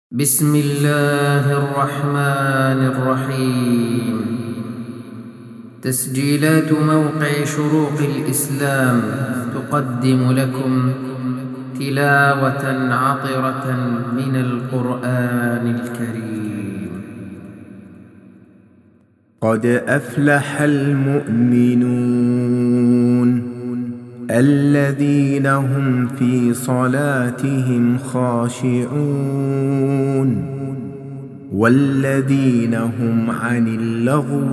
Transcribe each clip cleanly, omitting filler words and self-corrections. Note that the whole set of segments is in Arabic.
بسم الله الرحمن الرحيم. تسجيلات موقع شروق الإسلام تقدم لكم تلاوة عطرة من القرآن الكريم. قد أفلح المؤمنون الذين هم في صلاتهم خاشعون والذين هم عن اللغو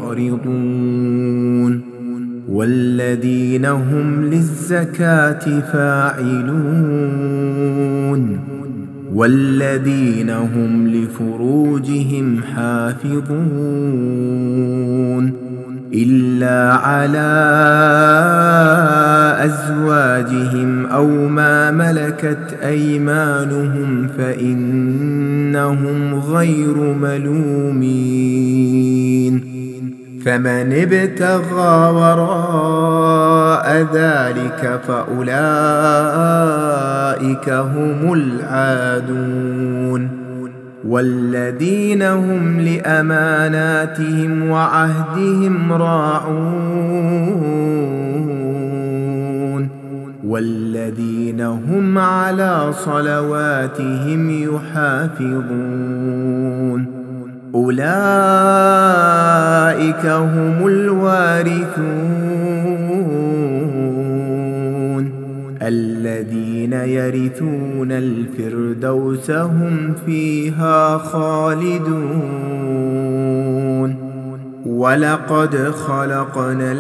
معرضون والذين هم للزكاة فاعلون والذين هم لفروجهم حافظون إلا على أزواجهم أو ما ملكت أيمانهم فإنهم غير ملومين. فمن ابتغى وراء ذلك فأولئك هم العادون والذين هم لأماناتهم وعهدهم راعون والذين هم على صلواتهم يحافظون. أولئك هم الوارثون الذين يرثون الفردوس هم فيها خالدون. ولقد خلقنا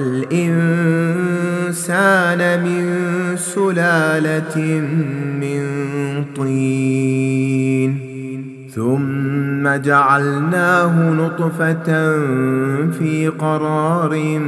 الإنسان من سلالة من طين ثم جعلناه نطفة في قرار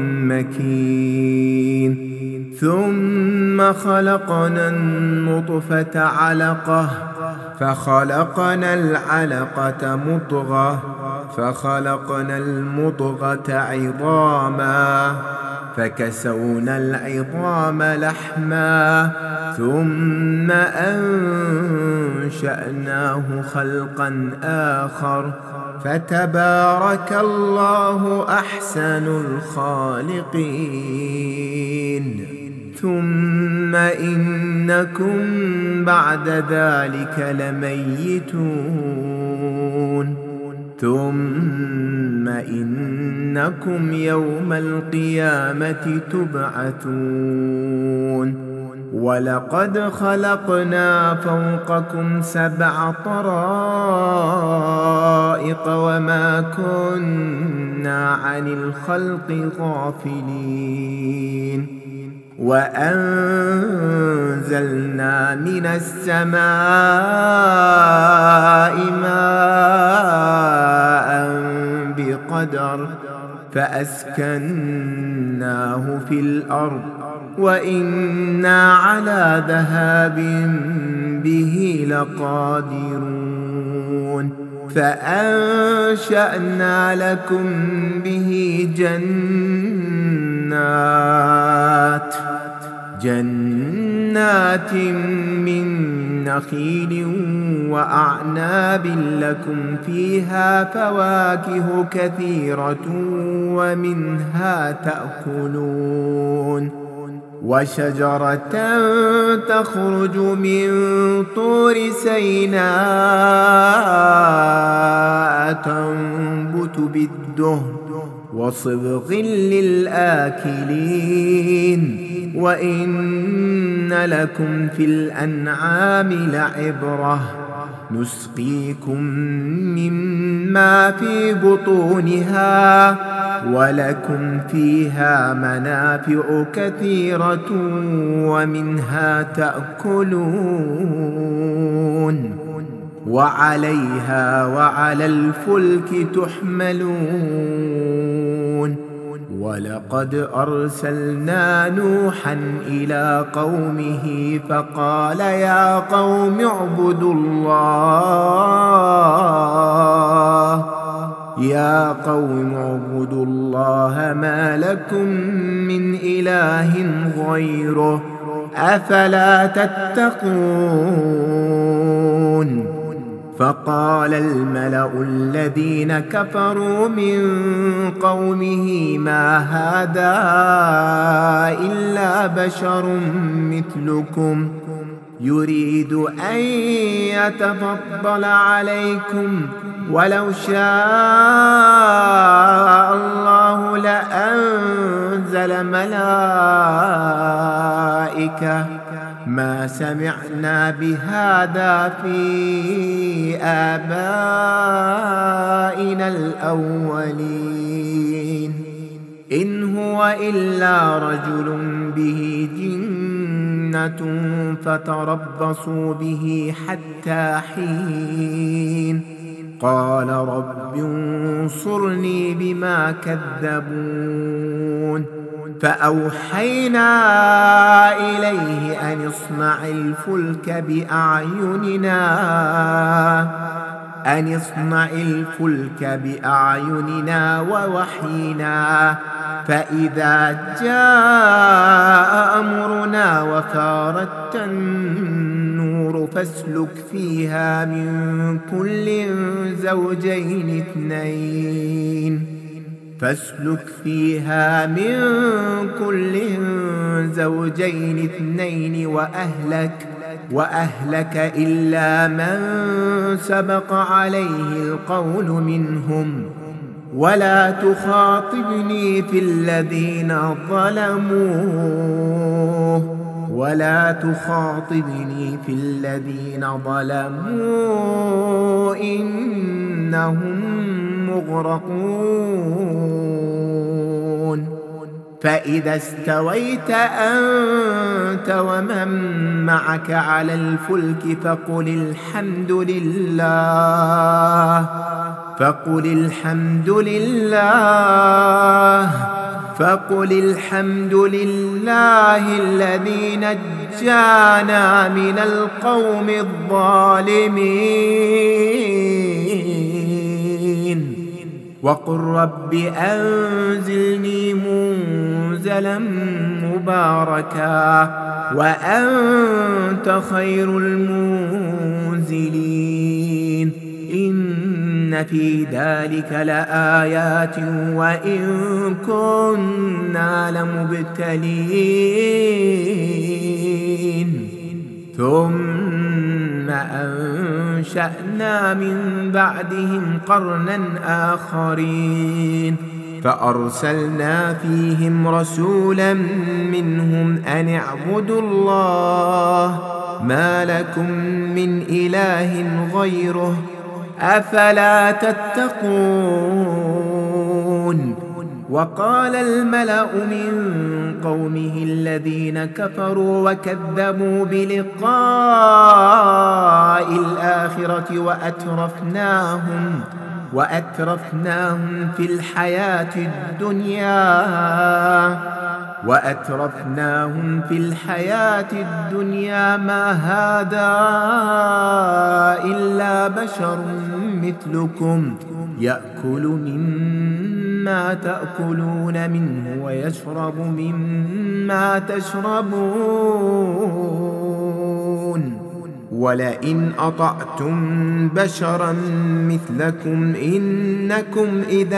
مكين ثم خلقنا النطفة علقة فخلقنا العلقة مضغة فخلقنا المضغة عظاما فكسونا العظام لحما ثم أنشأناه خلقا آخر فتبارك الله أحسن الخالقين. ثم إنكم بعد ذلك لميتون ثم إنكم يوم القيامة تبعثون. ولقد خلقنا فوقكم 7 طرائق وما كنا عن الخلق غافلين وأنزلنا من السماء ماء بقدر فأسكناه في الأرض وإنا على ذهاب به لقادرون. فأنشأنا لكم به جنات من نخيل وأعناب لكم فيها فواكه كثيرة ومنها تأكلون. وشجرة تخرج من طور سيناء تنبت بالدهن وصبغ للآكلين وإن لكم في الأنعام لعبرة نسقيكم مما في بطونها ولكم فيها منافع كثيرة ومنها تأكلون وعليها وعلى الفلك تحملون. ولقد أرسلنا نوحا إلى قومه فقال يا قوم اعبدوا الله ما لكم من إله غيره أفلا تتقون فقال الملأ الذين كفروا من قومه ما هذا إلا بشر مثلكم يريد أن يتفضل عليكم ولو شاء الله لأنزل ملائكة ما سمعنا بهذا في آبائنا الأولين إن هو إلا رجل به جنة فتربصوا به حتى حين قال رب انصرني بما كذبون فأوحينا إليه أن اصنع الفلك بأعيننا ووحينا فإذا جاء أمرنا وفارت النور فاسلك فيها من كل زوجين اثنين وأهلك إلا من سبق عليه القول منهم ولا تخاطبني في الذين ظلموا إنهم مغرقون فإذا استويت أنت ومن معك على الفلك فقل الحمد لله الذي نجانا من القوم الظالمين وقل رب أنزلني منزلا مباركا وأنت خير المنزلين إن في ذلك لآيات وإن كنا لمبتلين ثم أنشأنا من بعدهم قرنا آخرين فأرسلنا فيهم رسولا منهم أن اعبدوا الله ما لكم من إله غيره أفلا تتقون وقال الملأ من قومه الذين كفروا وكذبوا بلقاء الآخرة وأترفناهم في الحياة الدنيا ما هذا إلا بشر مثلكم يأكل مما تأكلون منه ويشرب مما تشربون ولئن أطعتم بشرا مثلكم إنكم إذا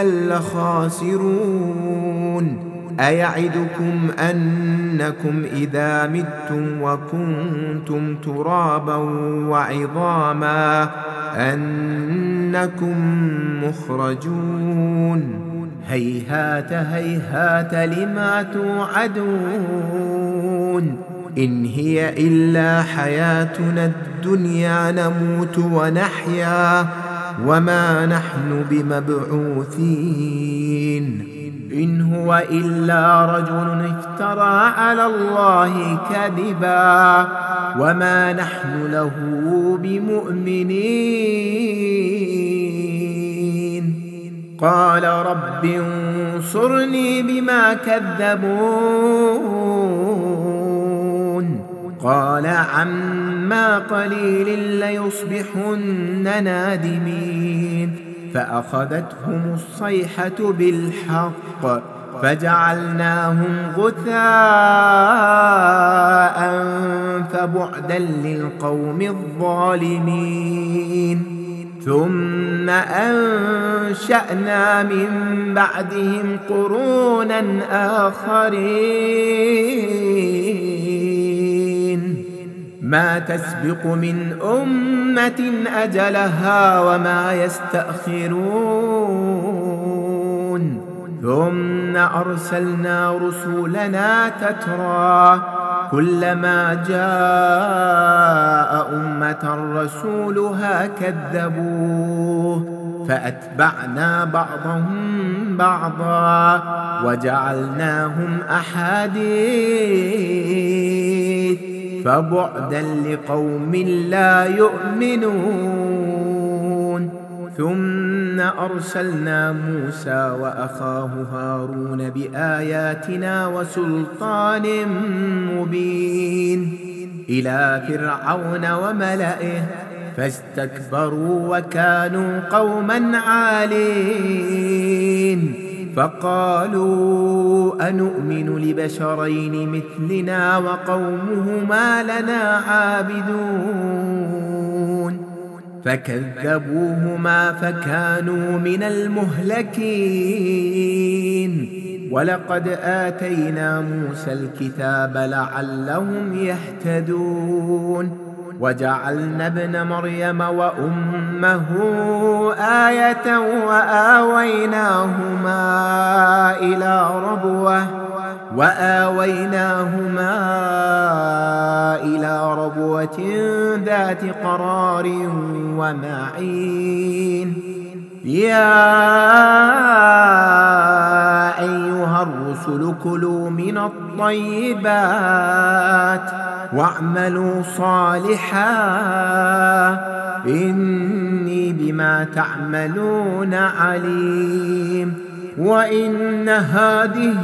لخاسرون أيعدكم أنكم إذا متم وكنتم ترابا وعظاما أنكم مخرجون هيهات هيهات لما توعدون إن هي إلا حياتنا الدنيا نموت ونحيا وما نحن بمبعوثين إن هو إلا رجل افترى على الله كذبا وما نحن له بمؤمنين قال رب انصرني بما كذبون قال عما قليل ليصبحن نادمين فأخذتهم الصيحة بالحق فجعلناهم غثاء فبعدا للقوم الظالمين ثم أنشأنا من بعدهم قرونا آخرين ما تسبق من أمة أجلها وما يستأخرون ثم أرسلنا رسولنا تترى كلما جاء أمة رسولها كذبوه فأتبعنا بعضهم بعضا وجعلناهم أحاديث فبعدا لقوم لا يؤمنون ثم أرسلنا موسى وأخاه هارون بآياتنا وسلطان مبين إلى فرعون وملئه فاستكبروا وكانوا قوما عالين فقالوا أنؤمن لبشرين مثلنا وقومهما لنا عابدون فكذبوهما فكانوا من المهلكين ولقد آتينا موسى الكتاب لعلهم يهتدون وجعلنا ابن مريم وأمه آية وآويناهما إلى ربوة ذات قرار ومعين يا أيها الرسل كلوا من الطيبات واعملوا صالحا إني بما تعملون عليم وإن هذه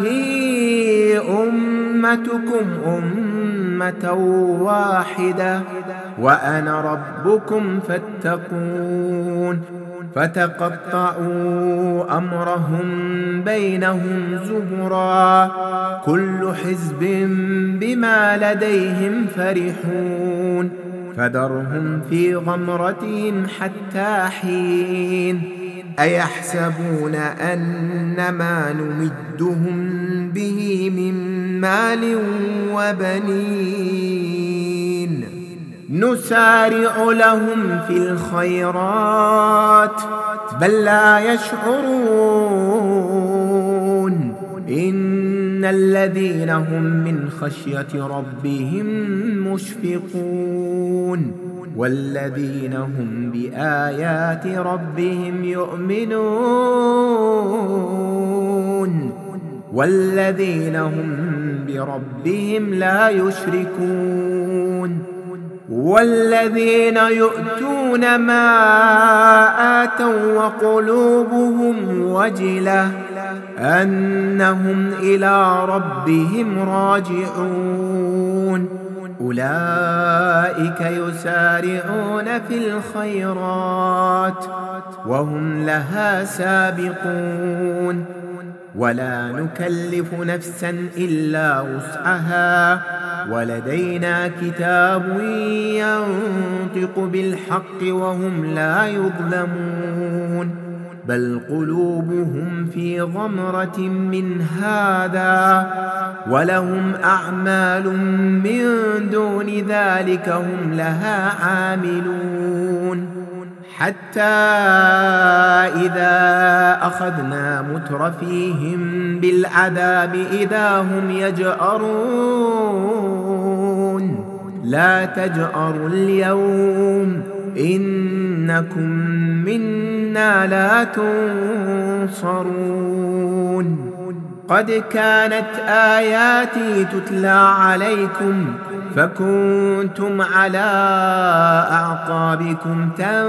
أمتكم أمة واحدة وأنا ربكم فاتقون فتقطعوا أمرهم بينهم زبرا كل حزب بما لديهم فرحون فذرهم في غمرتهم حتى حين أيحسبون أنما نمدهم به من مال وبنين نسارع لهم في الخيرات بل لا يشعرون إن الذين هم من خشية ربهم مشفقون والذين هم بآيات ربهم يؤمنون والذين هم بربهم لا يشركون والذين يؤتون ما آتوا وقلوبهم وجلة أنهم إلى ربهم راجعون أولئك يسارعون في الخيرات وهم لها سابقون ولا نكلف نفسا إلا وسعها ولدينا كتاب ينطق بالحق وهم لا يظلمون بل قلوبهم في غمرة من هذا ولهم أعمال من دون ذلك هم لها عاملون حتى إذا أخذنا مترفيهم بالعذاب إذا هم يجأرون لا تجأروا اليوم إنكم منا لا تنصرون قد كانت آياتي تتلى عليكم فكنتم على أعقابكم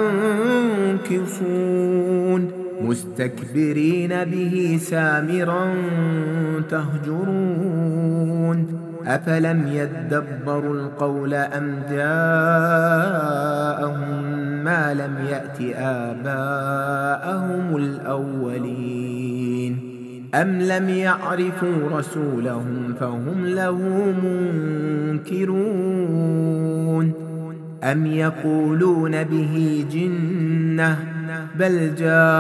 تنكصون مستكبرين به سامرا تهجرون أفلم يدبروا القول أم جاءهم ما لم يأت آباءهم الأولين أم لم يعرفوا رسولهم فهم له منكرون أم يقولون به جنة بل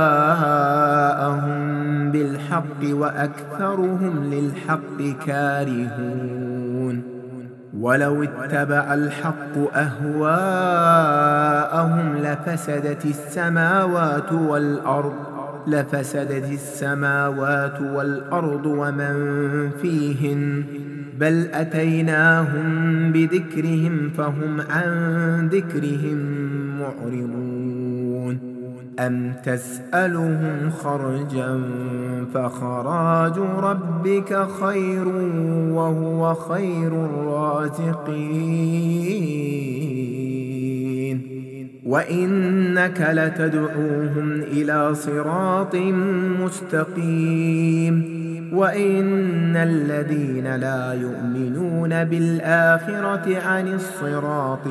جاءهم بالحق وأكثرهم للحق كارهون ولو اتبع الحق أهواءهم لفسدت السماوات والأرض ومن فيهن بل أتيناهم بذكرهم فهم عن ذكرهم معرضون أم تسألهم خرجا فخراج ربك خير وهو خير الرازقين وإنك لتدعوهم إلى صراط مستقيم وإن الذين لا يؤمنون بالآخرة عن الصراط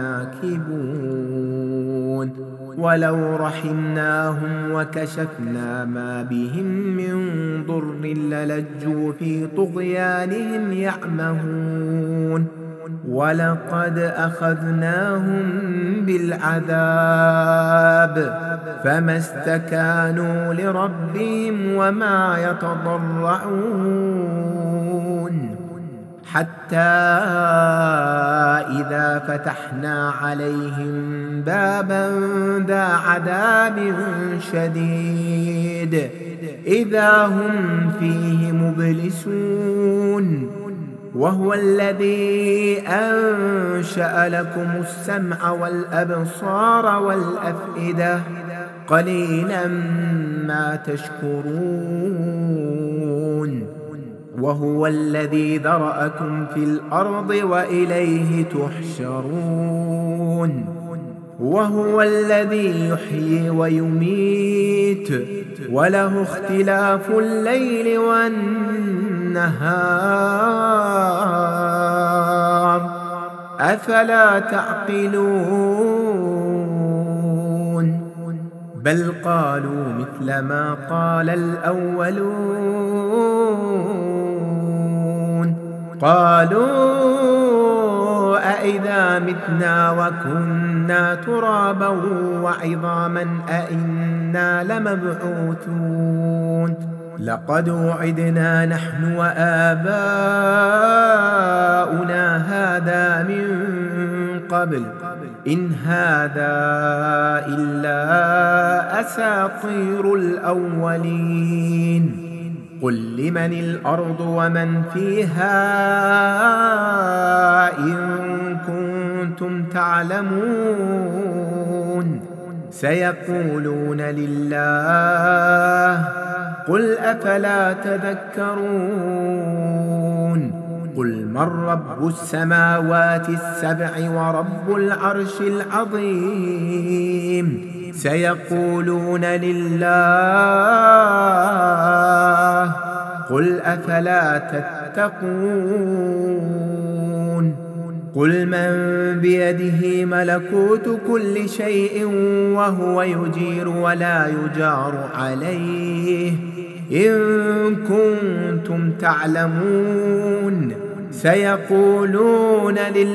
لناكبون ولو رحمناهم وكشفنا ما بهم من ضر للجوا في طغيانهم يعمهون ولقد أخذناهم بالعذاب فما استكانوا لربهم وما يتضرعون حتى إذا فتحنا عليهم بابا ذا عذاب شديد إذا هم فيه مبلسون وهو الذي أنشأ لكم السمع والأبصار والأفئدة قليلا ما تشكرون وهو الذي ذرأكم في الأرض وإليه تحشرون وهو الذي يحيي ويميت وله اختلاف الليل والنهار أفلا تعقلون بل قالوا مثل ما قال الأولون قالوا أإذا متنا وكنا ترابا وعظاما أإنا لمبعوثون لقد وعدنا نحن وآباؤنا هذا من قبل إن هذا إلا أساطير الأولين قل لمن الأرض ومن فيها إن كنتم تعلمون سيقولون لله قل أفلا تذكرون قل من رب السماوات السبع ورب العرش العظيم سيقولون لله قل أفلا تتقون قل من بيده ملكوت كل شيء وهو يجير ولا يجار عليه إن كنتم تعلمون سيقولون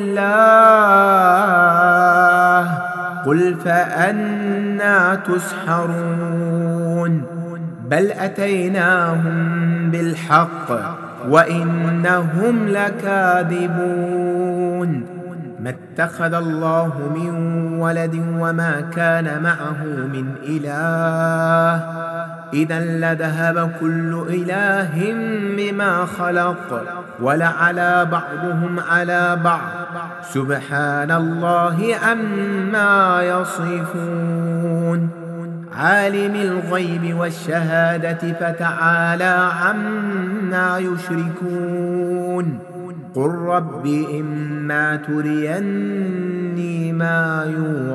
لله قل فأنى تسحرون بل أتيناهم بالحق وإنهم لكاذبون ما اتخذ الله من ولد وما كان معه من إله إذا لذهب كل إله بما خلق ولعلى بعضهم على بعض سبحان الله عما يصفون عالم الغيب والشهادة فتعالى عما يشركون قل رب إما تريني ما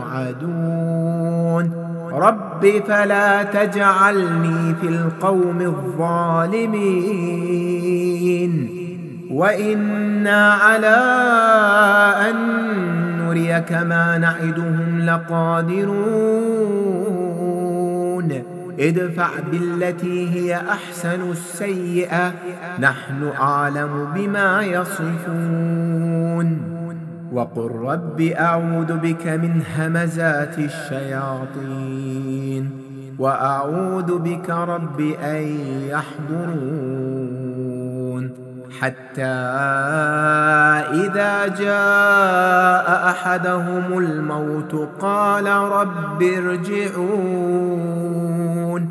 يوعدون رب فلا تجعلني في القوم الظالمين وإنا على أن نريك ما نعدهم لقادرون ادفع بالتي هي أحسن السيئة نحن أعلم بما يصفون وقل رب أعوذ بك من همزات الشياطين وأعوذ بك رب أن يحضرون حتى إذا جاء أحدهم الموت قال رب ارجعون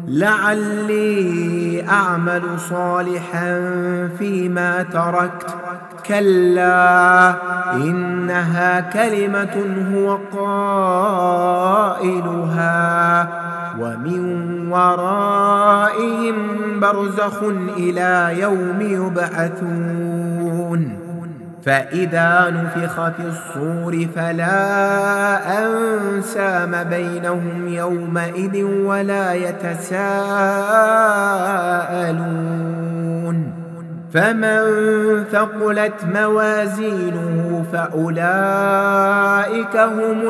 لعلي أعمل صالحا فيما تركت كلا إنها كلمة هو قائلها ومن ورائهم برزخ إلى يوم يبعثون فإذا نفخ في الصور فلا أنسام بينهم يومئذ ولا يتساءلون فمن ثقلت موازينه فأولئك هم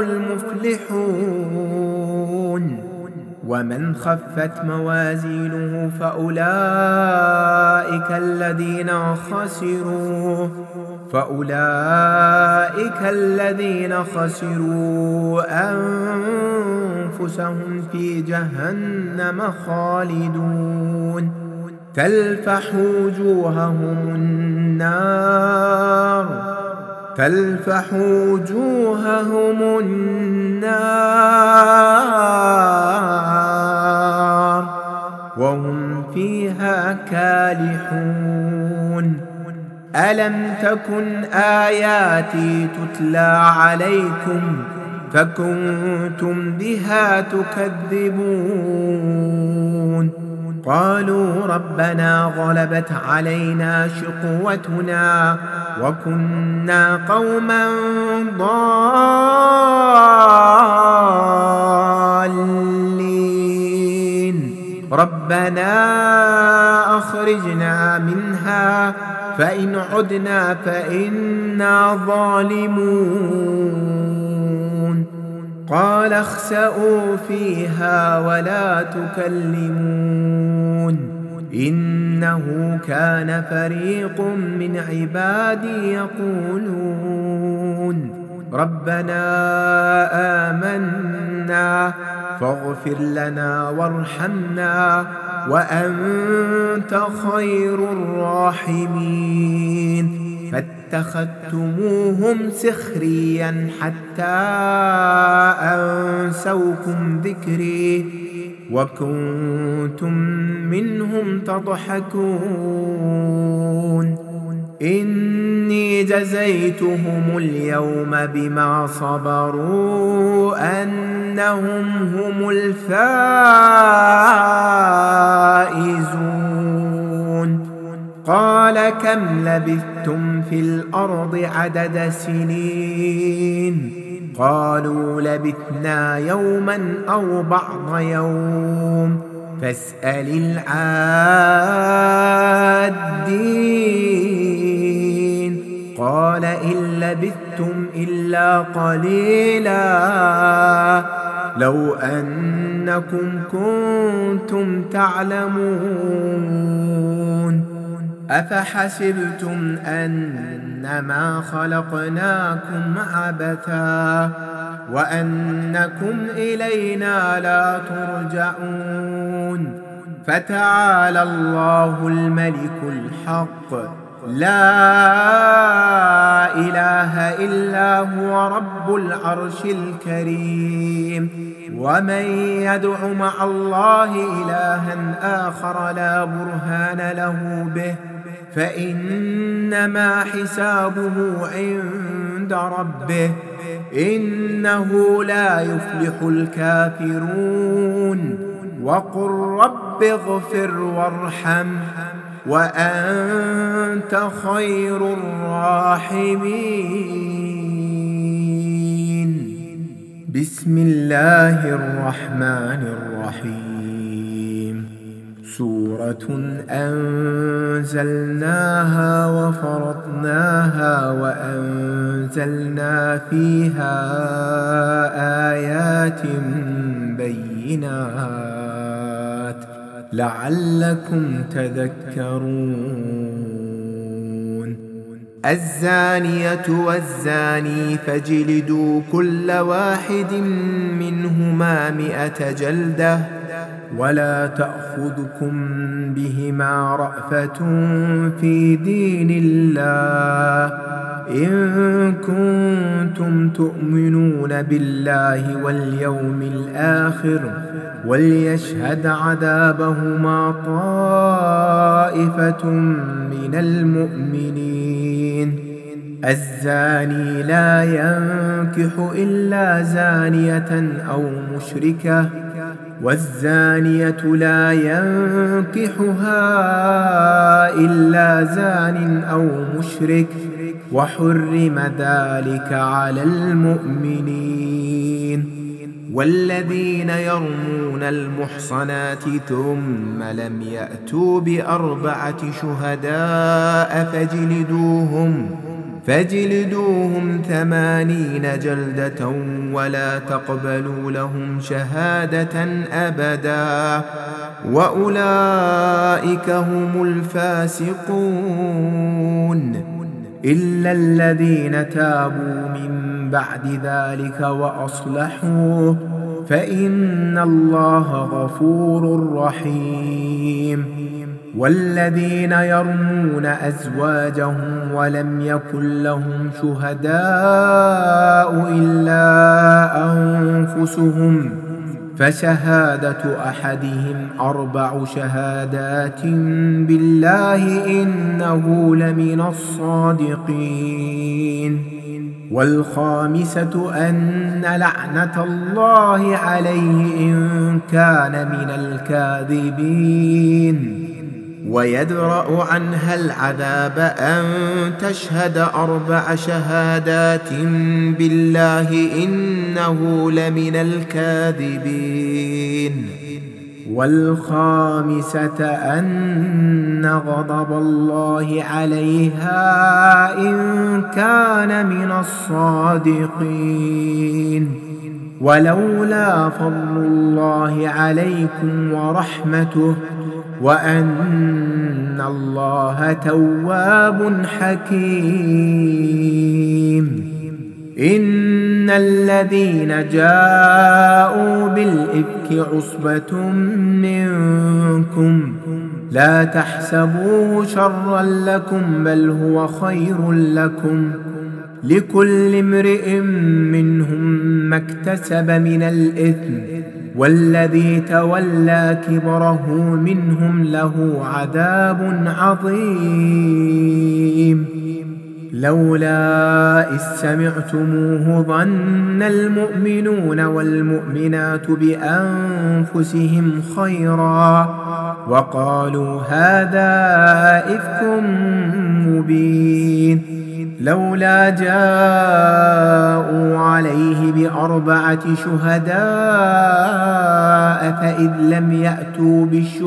المفلحون ومن خفت موازينه فأولئك الذين خسروا أنفسهم في جهنم خالدون تلفح وجوههم النار وهم فيها كالحون ألم تكن آياتي تتلى عليكم فكنتم بها تكذبون قالوا ربنا غلبت علينا شقوتنا وكنا قوما ضالين ربنا أخرجنا منها فإن عدنا فإنا ظالمون قال اخسئوا فيها ولا تكلمون إنه كان فريق من عبادي يقولون ربنا آمنا فاغفر لنا وارحمنا وأنت خير الراحمين فاتخذتموهم سخريا حتى أنسوكم ذكري وكنتم منهم تضحكون إني جزيتهم اليوم بما صبروا أنهم هم الفائزون قال كم لبثتم في الأرض عدد سنين قالوا لبثنا يوما أو بعض يوم فاسأل العادين قال إن لبثتم إلا قليلا لو أنكم كنتم تعلمون أفحسبتم أنما خلقناكم عبثا وأنكم إلينا لا ترجعون فتعالى الله الملك الحق لا إله إلا هو رب العرش الكريم ومن يدع مع الله إلها آخر لا برهان له به فإنما حسابه عند ربه إنه لا يفلح الكافرون وقل رب اغفر وارحم وأنت خير الراحمين بسم الله الرحمن الرحيم سورة أنزلناها وفرضناها وأنزلنا فيها آيات بينات لعلكم تذكرون الزانية والزاني فاجلدوا كل واحد منهما 100 جلدة، ولا تأخذكم بهما رأفة في دين الله إن كنتم تؤمنون بالله واليوم الآخر، وليشهد عذابهما طائفة من المؤمنين. الزاني لا ينكح إلا زانية أو مشركة، والزانية لا ينكحها إلا زان أو مشرك، وحرم ذلك على المؤمنين. والذين يرمون المحصنات ثم لم يأتوا ب4 شهداء فاجلدوهم 80 جلدة، ولا تقبلوا لهم شهادة أبدا، وأولئك هم الفاسقون، إلا الذين تابوا من بعد ذلك وأصلحوا فإن الله غفور رحيم. والذين يرمون أزواجهم ولم يكن لهم شهداء إلا أنفسهم فشهادة أحدهم 4 شهادات بالله إنه لمن الصادقين. والخامسة أن لعنة الله عليه إن كان من الكاذبين. ويدرأ عنها العذاب أن تشهد 4 شهادات بالله إنه لمن الكاذبين. والخامسة أن غضب الله عليها إن كان من الصادقين. ولولا فضل الله عليكم ورحمته وأن الله تواب حكيم. إن الذين جاءوا بالإفك عصبة منكم لا تحسبوه شرا لكم بل هو خير لكم، لكل امرئ منهم ما اكتسب من الإثم، والذي تولى كبره منهم له عذاب عظيم. لولا إذ سمعتموه ظن المؤمنون والمؤمنات بأنفسهم خيرا وقالوا هذا إفك مبين. لولا جاءوا عليه ب4 شهداء فإذ لم يأتوا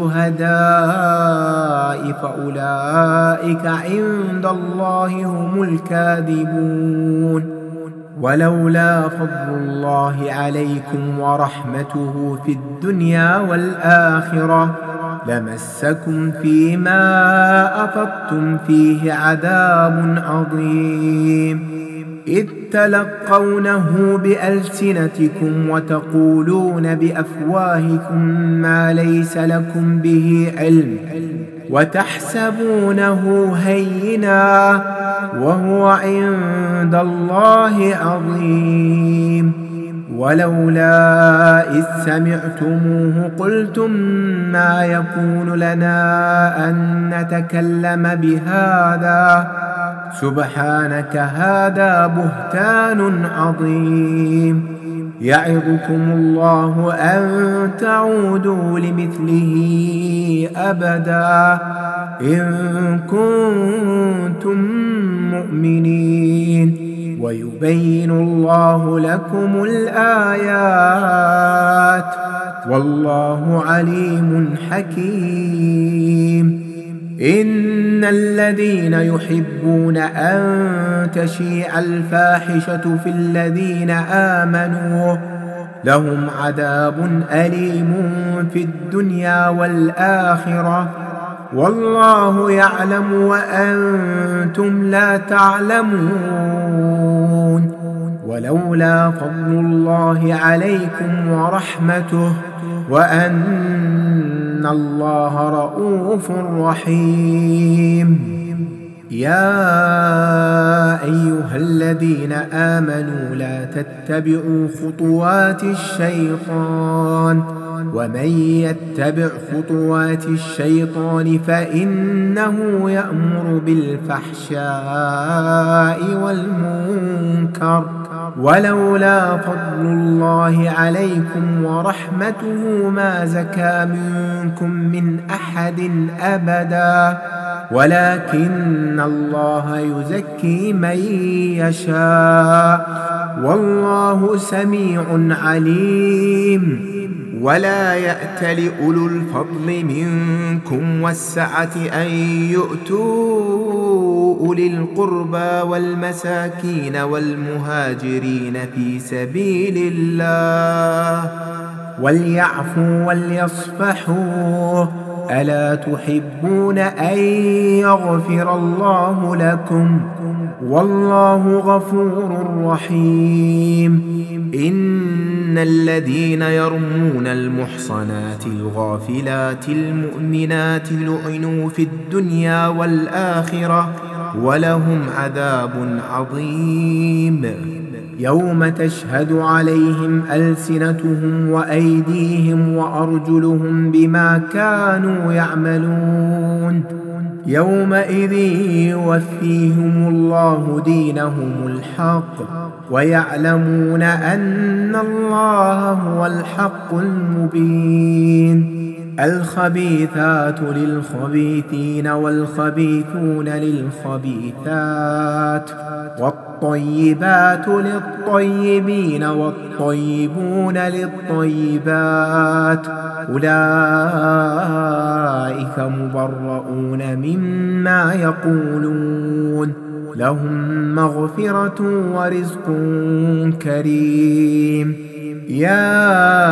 بالشهداء فأولئك عند الله هم الكاذبون. ولولا فضل الله عليكم ورحمته في الدنيا والآخرة لمسكم فيما أفضتم فيه عذاب عظيم، إذ تلقونه بألسنتكم وتقولون بأفواهكم ما ليس لكم به علم وتحسبونه هينا وهو عند الله عظيم. ولولا إذ سمعتموه قلتم ما يكون لنا أن نتكلم بهذا سبحانك هذا بهتان عظيم. يعظكم الله أن تعودوا لمثله أبدا إن كنتم مؤمنين، ويبين الله لكم الآيات والله عليم حكيم. إن الذين يحبون أن تشيع الفاحشة في الذين آمنوا لهم عذاب أليم في الدنيا والآخرة والله يعلم وأنتم لا تعلمون. ولولا فضل الله عليكم ورحمته وأن الله رؤوف رحيم. يا أيها الذين آمنوا لا تتبعوا خطوات الشيطان، ومن يتبع خطوات الشيطان فإنه يأمر بالفحشاء والمنكر. ولولا فضل الله عليكم ورحمته ما زكى منكم من أحد أبدا، ولكن الله يزكي من يشاء، والله سميع عليم. ولا يأتل أولو الفضل منكم والسعة أن يؤتوا أولي القربى والمساكين والمهاجرين في سبيل الله وليعفوا وليصفحوا، ألا تحبون أن يغفر الله لكم؟ والله غفور رحيم. إن الذين يرمون المحصنات الغافلات المؤمنات لعنوا في الدنيا والآخرة ولهم عذاب عظيم. يوم تشهد عليهم ألسنتهم وأيديهم وأرجلهم بما كانوا يعملون، يومئذ يوفيهم الله دينهم الحق ويعلمون أن الله هو الحق المبين. الخبيثات للخبيثين والخبيثون للخبيثات، والطيبات للطيبين والطيبون للطيبات، أولئك مبرؤون مما يقولون، لهم مغفرة ورزق كريم. يا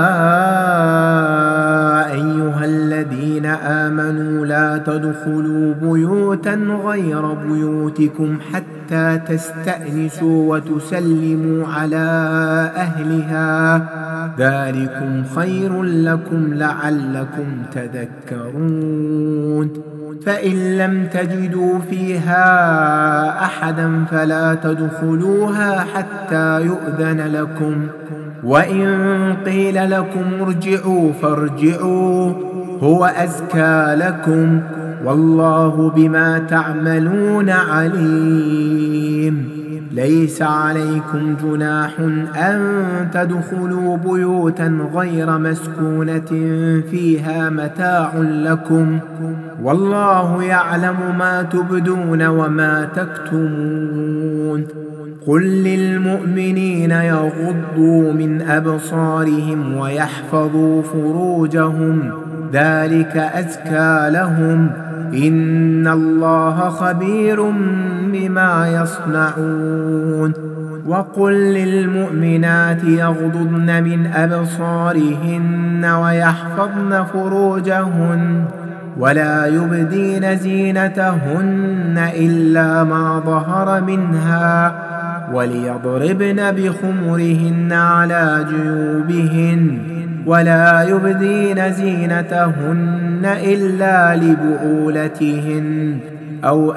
أيها الذين آمنوا لا تدخلوا بيوتا غير بيوتكم حتى تستأنسوا وتسلموا على أهلها، ذلكم خير لكم لعلكم تذكرون. فإن لم تجدوا فيها أحدا فلا تدخلوها حتى يؤذن لكم، وإن قيل لكم ارجعوا فارجعوا هو أزكى لكم، والله بما تعملون عليم. ليس عليكم جناح أن تدخلوا بيوتا غير مسكونة فيها متاع لكم، والله يعلم ما تبدون وما تكتمون. قل للمؤمنين يغضوا من أبصارهم ويحفظوا فروجهم، ذلك أزكى لهم، إن الله خبير بما يصنعون. وقل للمؤمنات يغضضن من أبصارهن ويحفظن فروجهن ولا يبدين زينتهن إلا ما ظهر منها، وليضربن بخمرهن على جيوبهن، ولا يبدين زينتهن إلا لبعولتهن أو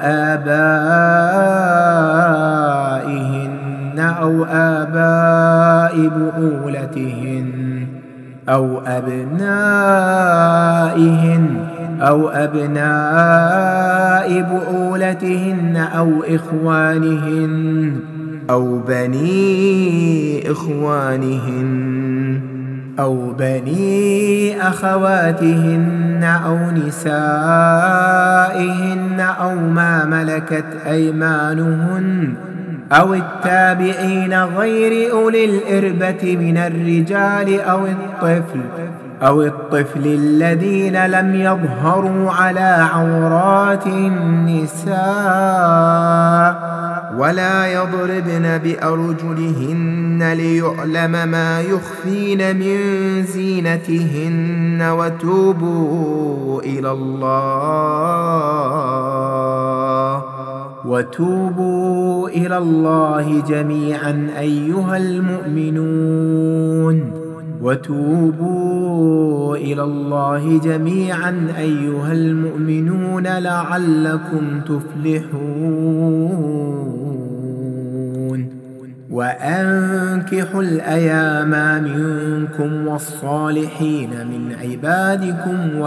آبائهن أو آباء بعولتهن أو أبنائهن أو أبناء بعولتهن أو إخوانهن أو بني إخوانهن أو بني أخواتهن أو نسائهن أو ما ملكت أيمانهن أو التابعين غير أولي الإربة من الرجال أو الطفل الذين لم يظهروا على عورات النساء، ولا يضربن بأرجلهن ليعلم ما يخفين من زينتهن وتوبوا إلى الله جميعا أيها المؤمنون لعلكم تفلحون وأنكحوا الأيام منكم والصالحين من عبادكم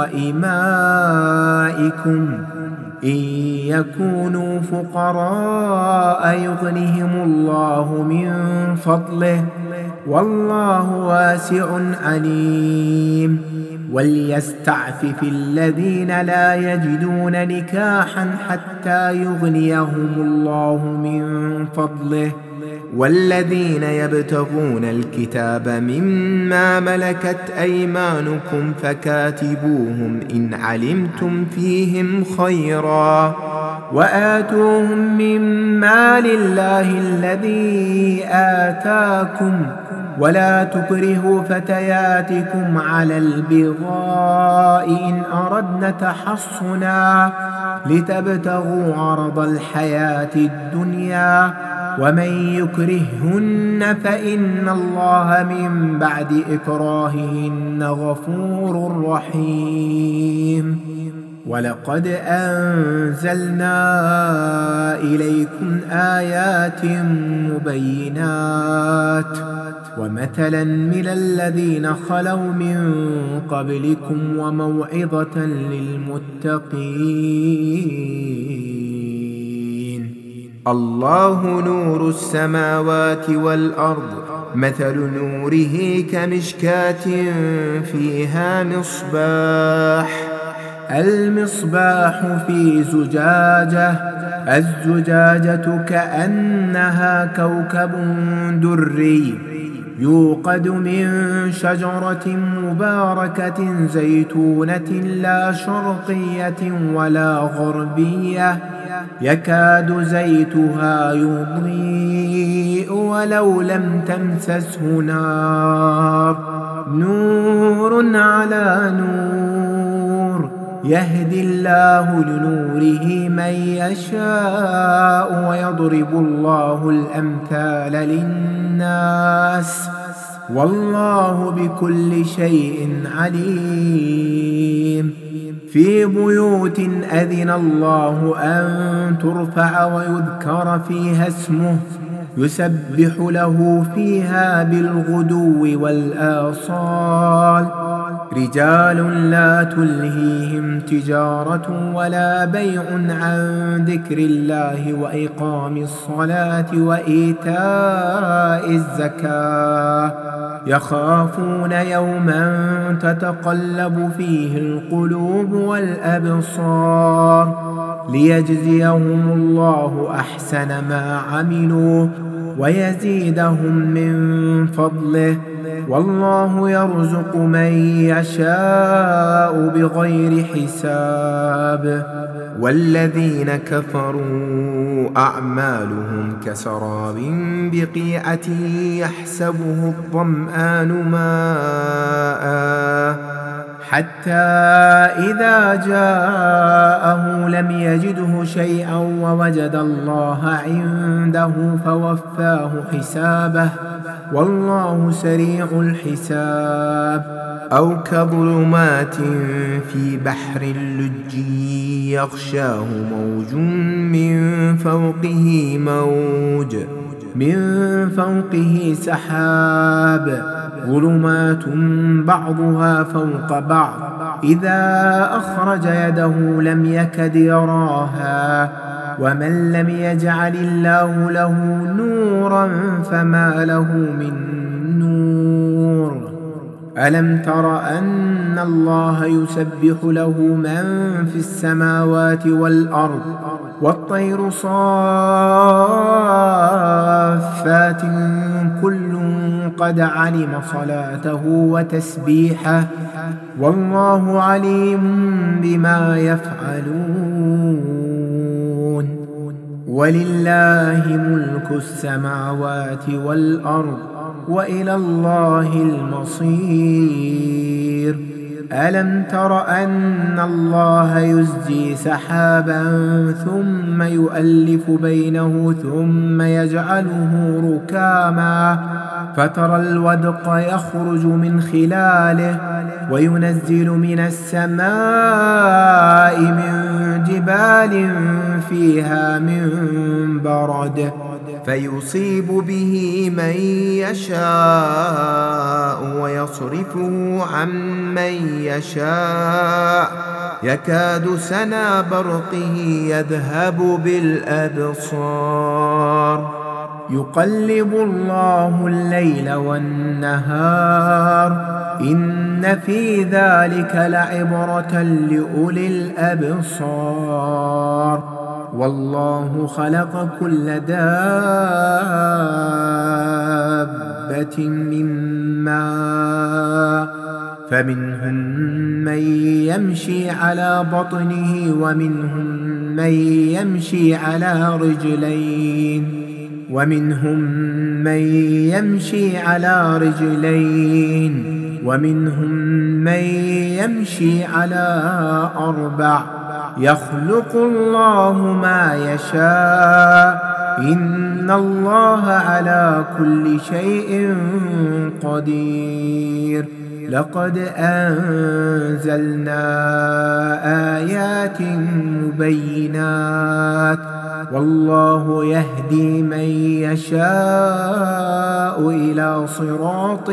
وإمائكم إن يكونوا فقراء يغنهم الله من فضله والله واسع عليم وليستعفف الذين لا يجدون نكاحا حتى يغنيهم الله من فضله والذين يبتغون الكتاب مما ملكت أيمانكم فكاتبوهم إن علمتم فيهم خيرا وآتوهم من مال الله الذي آتاكم ولا تكرهوا فتياتكم على البغاء إن أردنا تحصنا لتبتغوا عرض الحياة الدنيا ومن يكرههن فإن الله من بعد إكراههن غفور رحيم ولقد أنزلنا إليكم آيات مبينات ومثلا من الذين خلوا من قبلكم وموعظة للمتقين الله نور السماوات والأرض مثل نوره كمشكاة فيها المصباح في زجاجة الزجاجة كأنها كوكب دري يوقد من شجرة مباركة زيتونة لا شرقية ولا غربية يكاد زيتها يضيء ولو لم تمسسه نور على نور يهدي الله لنوره من يشاء ويضرب الله الأمثال للناس والله بكل شيء عليم في بيوت أذن الله أن ترفع ويذكر فيها اسمه يسبح له فيها بالغدو والآصال رجال لا تلهيهم تجارة ولا بيع عن ذكر الله وإقام الصلاة وإيتاء الزكاة يخافون يوما تتقلب فيه القلوب والأبصار ليجزيهم الله أحسن ما عملوا ويزيدهم من فضله والله يرزق من يشاء بغير حساب والذين كفروا أعمالهم كسراب بقيعة يحسبه الظمآن ماء حتى إذا جاءه لم يجده شيئا ووجد الله عنده فوفاه حسابه والله سريع الحساب أو كظلمات في بحر اللج يغشاه موج من فوقه سحاب ظلمات بعضها فوق بعض إذا أخرج يده لم يكد يراها ومن لم يجعل الله له نورا فما له من نور ألم تر أن الله يسبح له من في السماوات والأرض والطير صافات كل قد علم صلاته وتسبيحه والله عليم بما يفعلون ولله ملك السماوات والأرض وإلى الله المصير. ألم تر أن الله يزجي سحابا ثم يؤلف بينه ثم يجعله ركاما فترى الودق يخرج من خلاله وينزل من السماء من جبال فيها من برد فيصيب به من يشاء ويصرفه عن من يشاء يكاد سنا برقه يذهب بالأبصار. يقلب الله الليل والنهار إن في ذلك لعبرة لأولي الأبصار. والله خلق كل دابة من ماء فمنهم من يمشي على بطنه ومنهم من يمشي على رجلين ومنهم ومنهم من يمشي على أربع يخلق الله ما يشاء إن الله على كل شيء قدير. لقد أنزلنا آيات مبينات والله يهدي من يشاء إلى صراط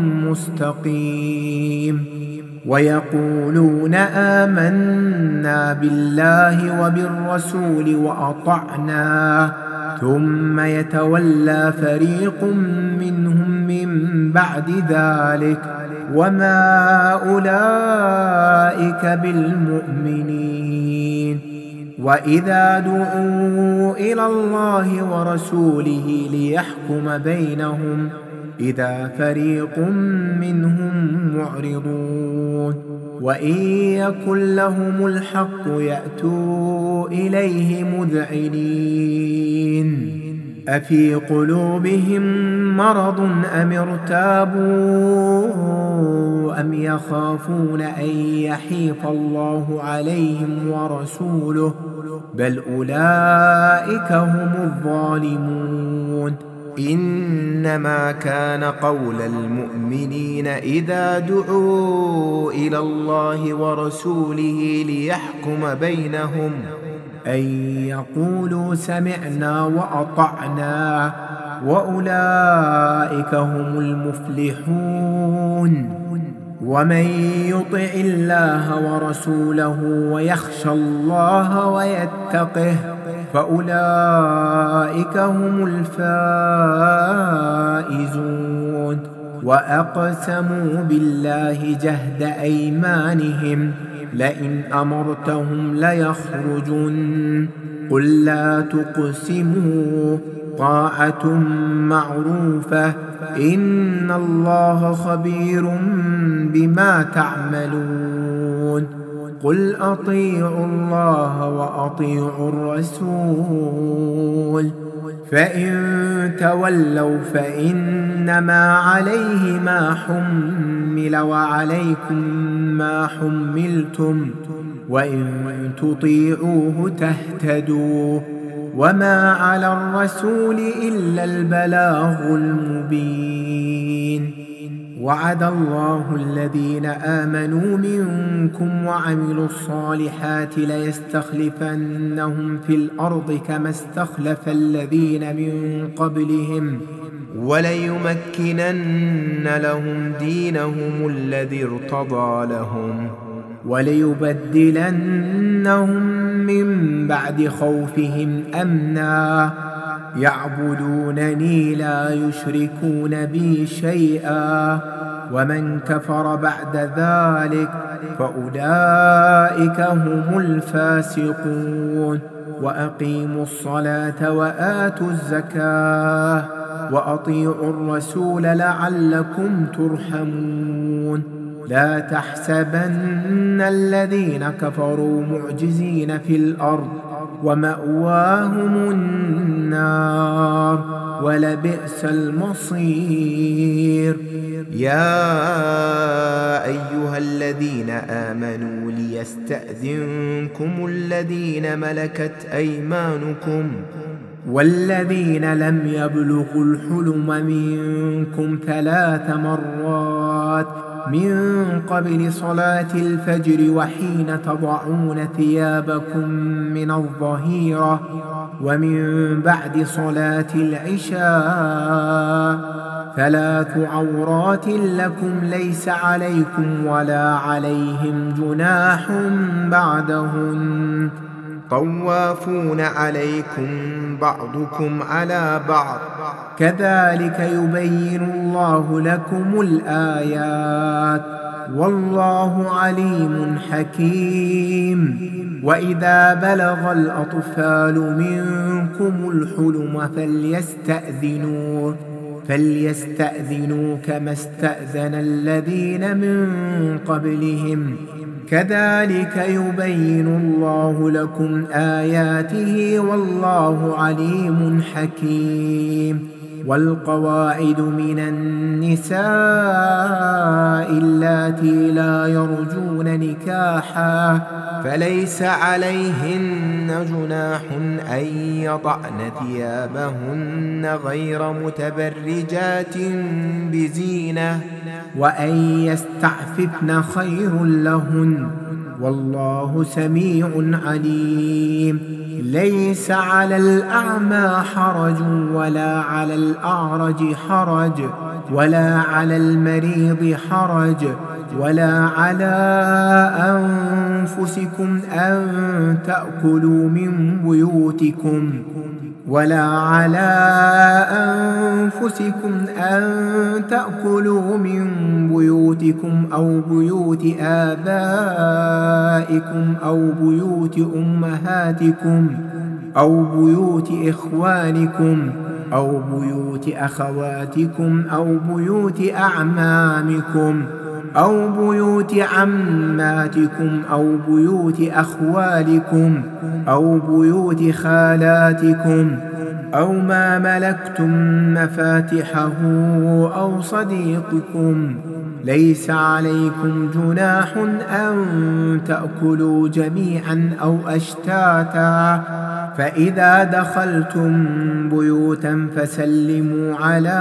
مستقيم. ويقولون آمنا بالله وبالرسول وأطعنا ثم يتولى فريق منهم من بعد ذلك وما أولئك بالمؤمنين. وإذا دعوا إلى الله ورسوله ليحكم بينهم إذا فريق منهم معرضون وإن يكن لهم الحق يأتوا إليه مذعنين. أفي قلوبهم مرض أم ارتابوا أم يخافون أن يحيف الله عليهم ورسوله بل أولئك هم الظالمون. إنما كان قول المؤمنين إذا دعوا إلى الله ورسوله ليحكم بينهم أن يقولوا سمعنا وأطعنا وأولئك هم المفلحون. ومن يطع الله ورسوله ويخشى الله ويتقه فأولئك هم الفائزون. وأقسموا بالله جهد أيمانهم لئن أمرتهم ليخرجن قل لا تقسموا طاعة معروفة إن الله خبير بما تعملون. قل أطيعوا الله وأطيعوا الرسول فإن تولوا فإنما عليه ما حمل وعليكم ما حملتم وإن تطيعوه تهتدوا وما على الرسول إلا البلاغ المبين. وعد الله الذين آمنوا منكم وعملوا الصالحات ليستخلفنهم في الأرض كما استخلف الذين من قبلهم وليمكنن لهم دينهم الذي ارتضى لهم وليبدلنهم من بعد خوفهم أمنا يعبدونني لا يشركون بي شيئا ومن كفر بعد ذلك فأولئك هم الفاسقون. وأقيموا الصلاة وآتوا الزكاة وأطيعوا الرسول لعلكم ترحمون. لا تحسبن الذين كفروا معجزين في الأرض ومأواهم النار ولبئس المصير. يا أيها الذين آمنوا ليستأذنكم الذين ملكت أيمانكم والذين لم يبلغوا الحلم منكم 3 مرات من قبل صلاة الفجر وحين تضعون ثيابكم من الظهيرة ومن بعد صلاة العشاء 3 عورات لكم ليس عليكم ولا عليهم جناح بعدهن طوافون عليكم بعضكم على بعض كذلك يبين الله لكم الآيات والله عليم حكيم. وإذا بلغ الأطفال منكم الحلم فليستأذنوا كما استأذن الذين من قبلهم كذلك يبين الله لكم آياته والله عليم حكيم. والقواعد من النساء اللاتي لا يرجون نكاحا فليس عليهن جناح أن يضعن ثيابهن غير متبرجات بزينة وأن يستعففن خير لهن والله سميع عليم. ليس على الأعمى حرج ولا على الأعرج حرج ولا على المريض حرج ولا على أنفسكم أن تأكلوا من بيوتكم أو بيوت آبائكم أو بيوت أمهاتكم أو بيوت إخوانكم أو بيوت أخواتكم أو بيوت أعمامكم أو بيوت عماتكم أو بيوت أخوالكم أو بيوت خالاتكم أو ما ملكتم مفاتحه أو صديقكم. ليس عليكم جناح أن تأكلوا جميعا أو أشتاتا فإذا دخلتم بيوتا فسلموا على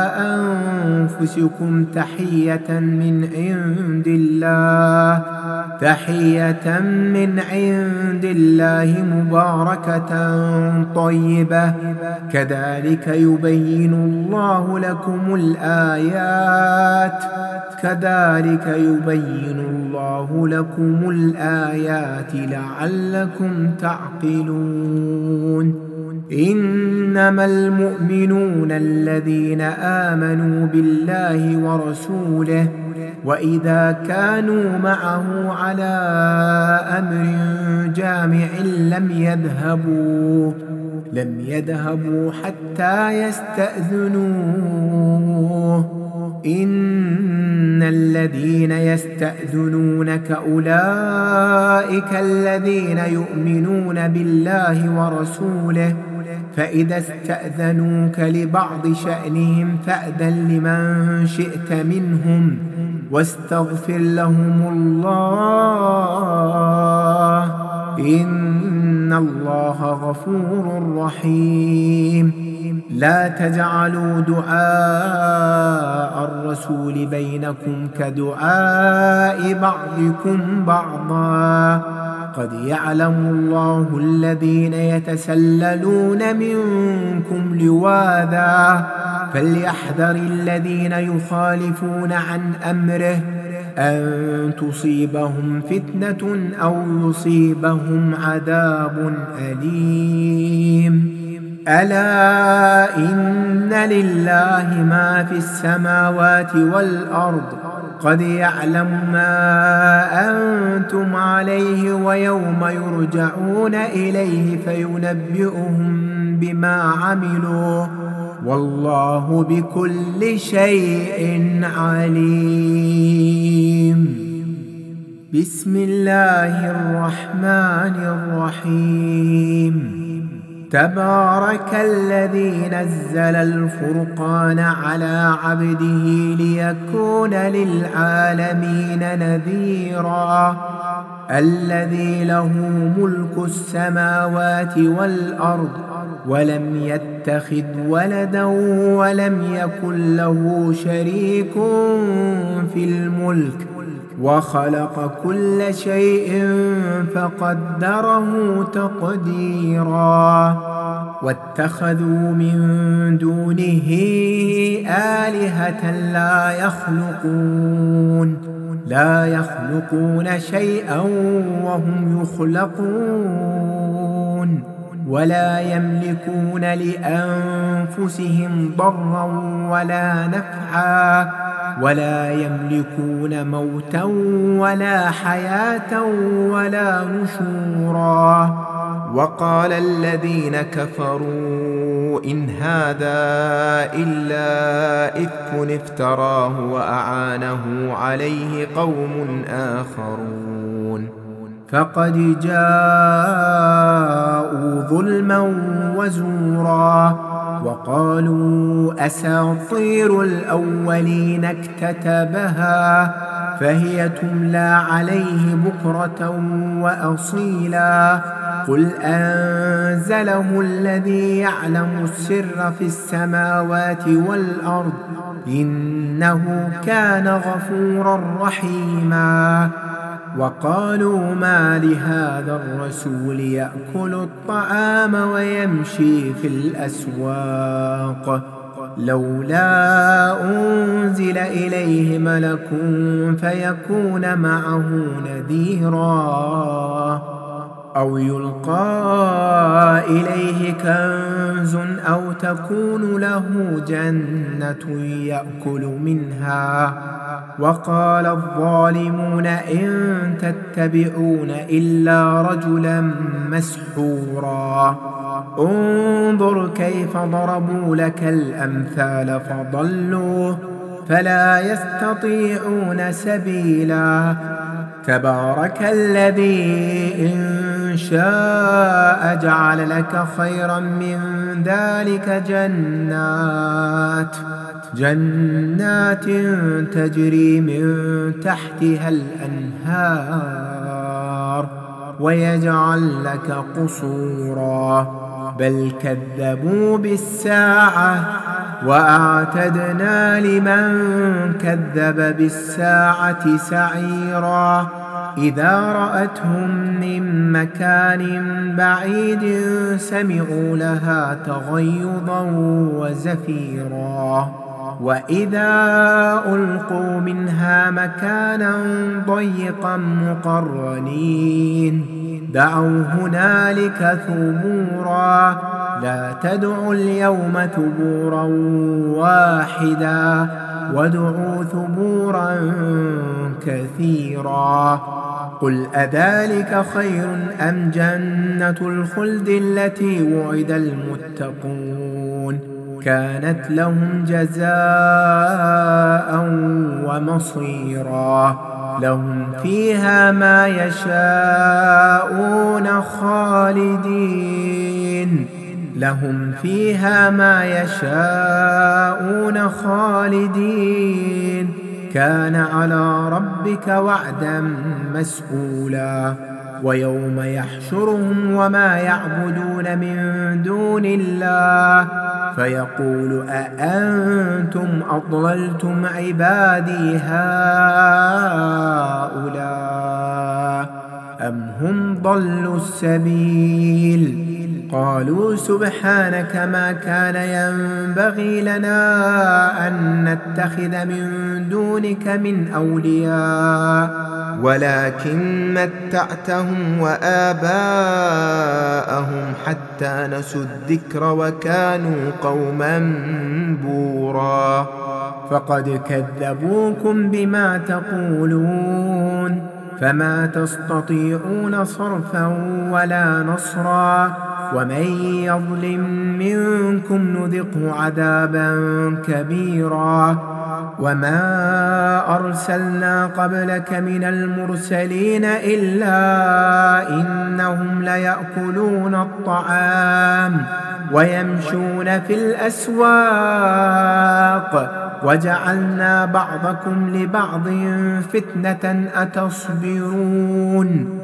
أنفسكم تحية من عند الله مباركة طيبة كذلك يبين الله لكم الآيات لعلكم تعقلون. إنما المؤمنون الذين آمنوا بالله ورسوله وإذا كانوا معه على أمر جامع لم يذهبوا حتى يستأذنوه. إن الذين يستأذنونك أولئك الذين يؤمنون بالله ورسوله فإذا استأذنوك لبعض شأنهم فأذن لمن شئت منهم واستغفر لهم الله إن الله غفور رحيم. لا تجعلوا دعاء الرسول بينكم كدعاء بعضكم بعضا قد يعلم الله الذين يتسللون منكم لواذا فليحذر الذين يخالفون عن أمره أن تصيبهم فتنة أو يصيبهم عذاب أليم. ألا إن لله ما في السماوات والأرض قد يعلم ما أنتم عليه ويوم يرجعون إليه فينبئهم بما عملوا والله بكل شيء عليم. بسم الله الرحمن الرحيم تبارك الذي نزل الفرقان على عبده ليكون للعالمين نذيرا الذي له ملك السماوات والأرض ولم يتخذ ولدا ولم يكن له شريك في الملك وخلق كل شيء فقدره تقديرا واتخذوا من دونه آلهة لا يخلقون شيئا وهم يخلقون ولا يملكون لأنفسهم ضرا ولا نفعا ولا يملكون موتا ولا حياة ولا نشورا وقال الذين كفروا إن هذا إلا إفك افتراه وأعانه عليه قوم آخرون فقد جاءوا ظلما وزورا وقالوا أساطير الأولين اكتتبها فهي تملى عليه بكرة وأصيلا قل أنزله الذي يعلم السر في السماوات والأرض إنه كان غفورا رحيما وقالوا ما لهذا الرسول يأكل الطعام ويمشي في الأسواق لولا أنزل إليه ملك فيكون معه نذيرا أو يلقى إليه كنز أو تكون له جنة يأكل منها وقال الظالمون إن تتبعون إلا رجلا مسحورا انظر كيف ضربوا لك الأمثال فضلوا فلا يستطيعون سبيلا تبارك الذي إن شاء جعل لك خيرا من ذلك جنات تجري من تحتها الأنهار ويجعل لك قصورا بل كذبوا بالساعة وأعتدنا لمن كذب بالساعة سعيرا إذا رأتهم من مكان بعيد سمعوا لها تغيظا وزفيرا وإذا ألقوا منها مكانا ضيقا مقرنين دعوا هنالك ثبورا لا تدعوا اليوم ثبورا واحدا وادعوا ثبورا كثيرا قل أذلك خير أم جنة الخلد التي وعد المتقون كانت لهم جزاء ومصيرا لهم فيها ما يشاءون خالدين كان على ربك وعدا مسئولا ويوم يحشرهم وما يعبدون من دون الله فيقول أأنتم أضللتم عبادي هؤلاء أم هم ضلوا السبيل قالوا سبحانك ما كان ينبغي لنا أن نتخذ من دونك من أولياء ولكن متعتهم وآباءهم حتى نسوا الذكر وكانوا قوما بورا فقد كذبوكم بما تقولون فما تستطيعون صرفا ولا نصرا ومن يظلم منكم نذقه عذابا كبيرا وما أرسلنا قبلك من المرسلين إلا إنهم ليأكلون الطعام ويمشون في الأسواق وجعلنا بعضكم لبعض فتنة أتصبرون